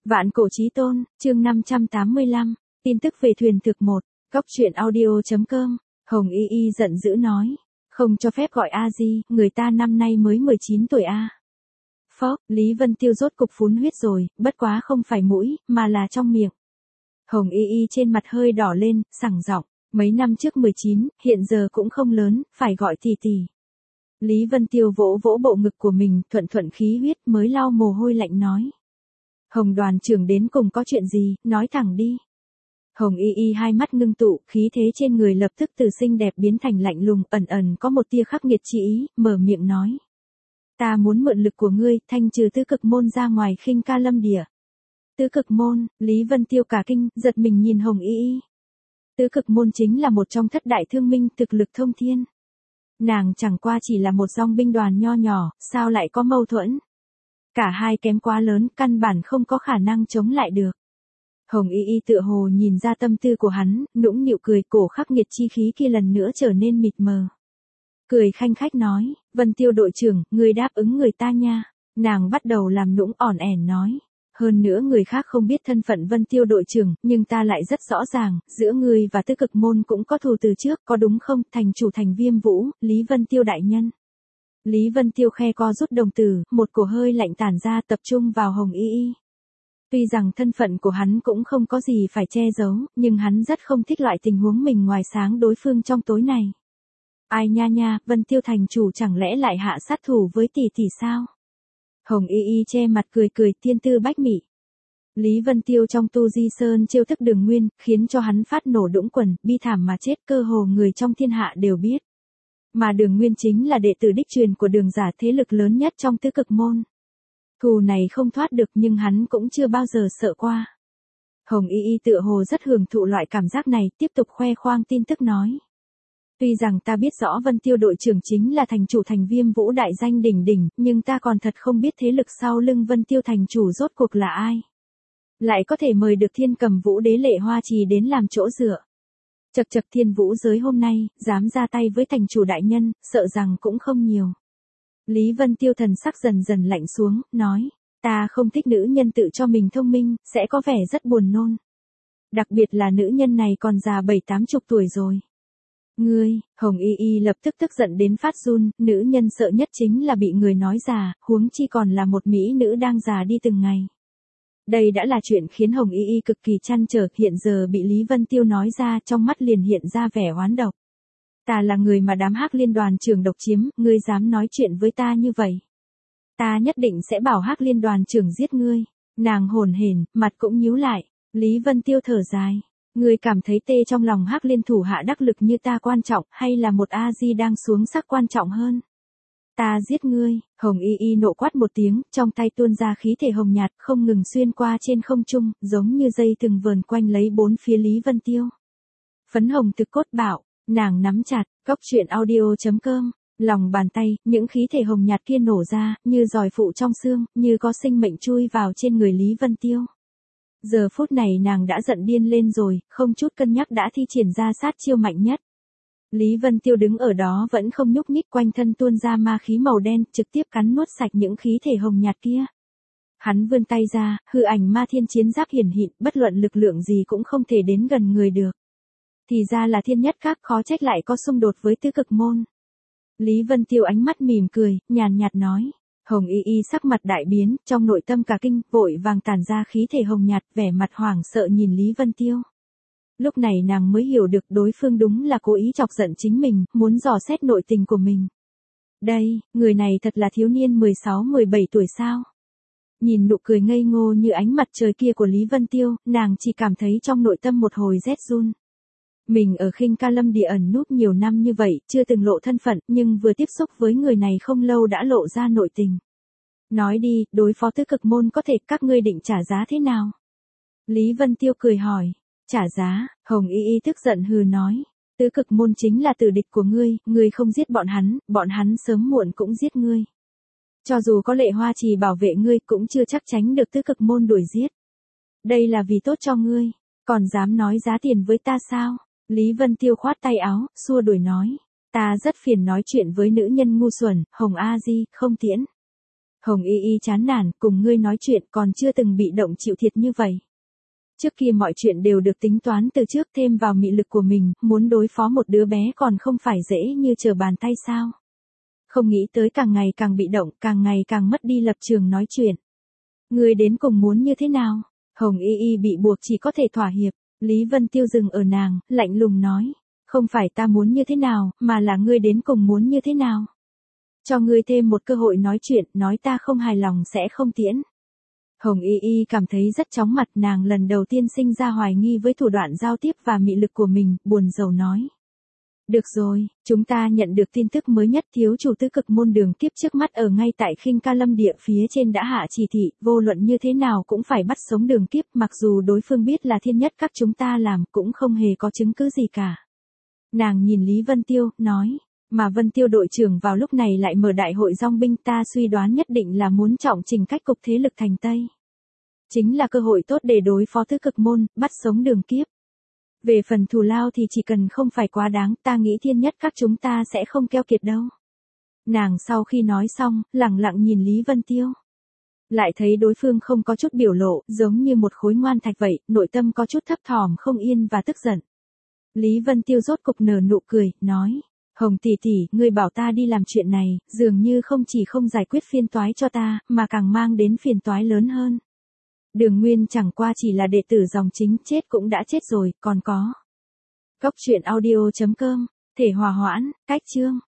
Vạn cổ chí tôn, chương 585, tin tức về thuyền thực 1, góc truyện audio.com, Hồng Y Y giận dữ nói, không cho phép gọi A Di, người ta năm nay mới 19 tuổi a. Phó, Lý Vân Tiêu rốt cục phun huyết rồi, bất quá không phải mũi, mà là trong miệng. Hồng Y Y trên mặt hơi đỏ lên, sảng giọng, mấy năm trước 19, hiện giờ cũng không lớn, phải gọi tỷ tỷ. Lý Vân Tiêu vỗ vỗ bộ ngực của mình, thuận thuận khí huyết mới lau mồ hôi lạnh nói. Hồng đoàn trưởng đến cùng có chuyện gì, nói thẳng đi. Hồng Y Y hai mắt ngưng tụ, khí thế trên người lập tức từ xinh đẹp biến thành lạnh lùng, ẩn ẩn có một tia khắc nghiệt chi ý, mở miệng nói. Ta muốn mượn lực của ngươi, thanh trừ tứ cực môn ra ngoài khinh ca lâm địa. Tứ cực môn, Lý Vân Tiêu cả kinh, giật mình nhìn Hồng Y Y. Tứ cực môn chính là một trong thất đại thương minh, thực lực thông thiên. Nàng chẳng qua chỉ là một dòng binh đoàn nho nhỏ, sao lại có mâu thuẫn? Cả hai kém quá lớn, căn bản không có khả năng chống lại được. Hồng Y Y tựa hồ nhìn ra tâm tư của hắn, nũng nịu cười, cổ khắc nghiệt chi khí kia lần nữa trở nên mịt mờ. Cười khanh khách nói, Vân Tiêu đội trưởng, người đáp ứng người ta nha. Nàng bắt đầu làm nũng ỏn ẻn nói. Hơn nữa người khác không biết thân phận Vân Tiêu đội trưởng, nhưng ta lại rất rõ ràng, giữa ngươi và tứ cực môn cũng có thù từ trước, có đúng không? Thành chủ thành Viêm Vũ, Lý Vân Tiêu đại nhân. Lý Vân Tiêu khe co rút đồng tử, một cổ hơi lạnh tản ra tập trung vào Hồng Y Y. Tuy rằng thân phận của hắn cũng không có gì phải che giấu, nhưng hắn rất không thích loại tình huống mình ngoài sáng đối phương trong tối này. Ai nha nha, Vân Tiêu thành chủ chẳng lẽ lại hạ sát thủ với tỷ tỷ sao? Hồng Y Y che mặt cười cười, tiên tư bách mị. Lý Vân Tiêu trong tu di sơn chiêu thức Đường Nguyên, khiến cho hắn phát nổ đũng quần, bi thảm mà chết, cơ hồ người trong thiên hạ đều biết. Mà Đường Nguyên chính là đệ tử đích truyền của Đường gia, thế lực lớn nhất trong tứ cực môn. Thù này không thoát được nhưng hắn cũng chưa bao giờ sợ qua. Hồng Y Y tựa hồ rất hưởng thụ loại cảm giác này, tiếp tục khoe khoang tin tức nói. Tuy rằng ta biết rõ Vân Tiêu đội trưởng chính là thành chủ thành Viêm Vũ đại danh đỉnh đỉnh, nhưng ta còn thật không biết thế lực sau lưng Vân Tiêu thành chủ rốt cuộc là ai. Lại có thể mời được Thiên Cầm Vũ đế Lệ Hoa Trì đến làm chỗ dựa. Chật chật, Thiên Vũ giới hôm nay, dám ra tay với thành chủ đại nhân, sợ rằng cũng không nhiều. Lý Vân Tiêu thần sắc dần dần lạnh xuống, nói, ta không thích nữ nhân tự cho mình thông minh, sẽ có vẻ rất buồn nôn. Đặc biệt là nữ nhân này còn già 70-80 tuổi rồi. Ngươi, Hồng Y Y lập tức tức giận đến phát run, nữ nhân sợ nhất chính là bị người nói già, huống chi còn là một mỹ nữ đang già đi từng ngày. Đây đã là chuyện khiến Hồng Y Y cực kỳ trăn trở, hiện giờ bị Lý Vân Tiêu nói ra, trong mắt liền hiện ra vẻ oán độc. Ta là người mà đám Hắc Liên đoàn trưởng độc chiếm, ngươi dám nói chuyện với ta như vậy. Ta nhất định sẽ bảo Hắc Liên đoàn trưởng giết ngươi. Nàng hồn hển, mặt cũng nhíu lại. Lý Vân Tiêu thở dài. Ngươi cảm thấy tê trong lòng Hắc Liên thủ hạ đắc lực như ta quan trọng, hay là một A Di đang xuống sắc quan trọng hơn? Ta giết ngươi. Hồng Y Y nộ quát một tiếng, trong tay tuôn ra khí thể hồng nhạt, không ngừng xuyên qua trên không trung, giống như dây thừng vờn quanh lấy bốn phía Lý Vân Tiêu. Phấn hồng thực cốt bạo. Nàng nắm chặt, góc truyện audio.com, lòng bàn tay, những khí thể hồng nhạt kia nổ ra, như giòi phụ trong xương, như có sinh mệnh chui vào trên người Lý Vân Tiêu. Giờ phút này nàng đã giận điên lên rồi, không chút cân nhắc đã thi triển ra sát chiêu mạnh nhất. Lý Vân Tiêu đứng ở đó vẫn không nhúc nhích, quanh thân tuôn ra ma khí màu đen, trực tiếp cắn nuốt sạch những khí thể hồng nhạt kia. Hắn vươn tay ra, hư ảnh ma thiên chiến giáp hiển hiện, bất luận lực lượng gì cũng không thể đến gần người được. Thì ra là thiên nhất các, khó trách lại có xung đột với tứ cực môn. Lý Vân Tiêu ánh mắt mỉm cười, nhàn nhạt nói. Hồng Y Y sắc mặt đại biến, trong nội tâm cả kinh, vội vàng tản ra khí thể hồng nhạt, vẻ mặt hoảng sợ nhìn Lý Vân Tiêu. Lúc này nàng mới hiểu được đối phương đúng là cố ý chọc giận chính mình, muốn dò xét nội tình của mình. Đây, người này thật là thiếu niên 16-17 tuổi sao? Nhìn nụ cười ngây ngô như ánh mặt trời kia của Lý Vân Tiêu, nàng chỉ cảm thấy trong nội tâm một hồi rét run. Mình ở khinh ca lâm địa ẩn núp nhiều năm như vậy, chưa từng lộ thân phận, nhưng vừa tiếp xúc với người này không lâu đã lộ ra nội tình. Nói đi, đối phó tứ cực môn có thể, các ngươi định trả giá thế nào? Lý Vân Tiêu cười hỏi. Trả giá? Hồng Y Y tức giận hừ nói. Tứ cực môn chính là tử địch của ngươi không giết bọn hắn sớm muộn cũng giết ngươi. Cho dù có Lệ Hoa Trì bảo vệ ngươi cũng chưa chắc tránh được tứ cực môn đuổi giết. Đây là vì tốt cho ngươi, còn dám nói giá tiền với ta sao? Lý Vân Tiêu khoát tay áo, xua đuổi nói. Ta rất phiền nói chuyện với nữ nhân ngu xuẩn, Hồng A Di, không tiễn. Hồng Y Y chán nản, cùng ngươi nói chuyện còn chưa từng bị động chịu thiệt như vậy. Trước kia mọi chuyện đều được tính toán từ trước, thêm vào mị lực của mình, muốn đối phó một đứa bé còn không phải dễ như trở bàn tay sao. Không nghĩ tới càng ngày càng bị động, càng ngày càng mất đi lập trường nói chuyện. Ngươi đến cùng muốn như thế nào? Hồng Y Y bị buộc chỉ có thể thỏa hiệp. Lý Vân Tiêu dừng ở nàng, lạnh lùng nói. Không phải ta muốn như thế nào, mà là ngươi đến cùng muốn như thế nào. Cho ngươi thêm một cơ hội nói chuyện, nói ta không hài lòng sẽ không tiễn. Hồng Y Y cảm thấy rất chóng mặt, nàng lần đầu tiên sinh ra hoài nghi với thủ đoạn giao tiếp và mị lực của mình, buồn rầu nói. Được rồi, chúng ta nhận được tin tức mới nhất, thiếu chủ tứ cực môn đường tiếp trước mắt ở ngay tại Khinh Ca Lâm địa phía trên đã hạ chỉ thị, vô luận như thế nào cũng phải bắt sống đường kiếp, mặc dù đối phương biết là thiên nhất các chúng ta làm cũng không hề có chứng cứ gì cả. Nàng nhìn Lý Vân Tiêu, nói, mà Vân Tiêu đội trưởng vào lúc này lại mở đại hội dòng binh, ta suy đoán nhất định là muốn trọng trình cách cục thế lực thành Tây. Chính là cơ hội tốt để đối phó tứ cực môn, bắt sống đường kiếp. Về phần thù lao thì chỉ cần không phải quá đáng, ta nghĩ thiên nhất các chúng ta sẽ không keo kiệt đâu. Nàng sau khi nói xong, lẳng lặng nhìn Lý Vân Tiêu. Lại thấy đối phương không có chút biểu lộ, giống như một khối ngoan thạch vậy, nội tâm có chút thấp thỏm không yên và tức giận. Lý Vân Tiêu rốt cục nở nụ cười, nói, Hồng tỷ tỷ, ngươi bảo ta đi làm chuyện này, dường như không chỉ không giải quyết phiền toái cho ta, mà càng mang đến phiền toái lớn hơn. Đường Nguyên chẳng qua chỉ là đệ tử dòng chính, chết cũng đã chết rồi, còn có. Cốc truyện audio.com, thể hòa hoãn, cách chương.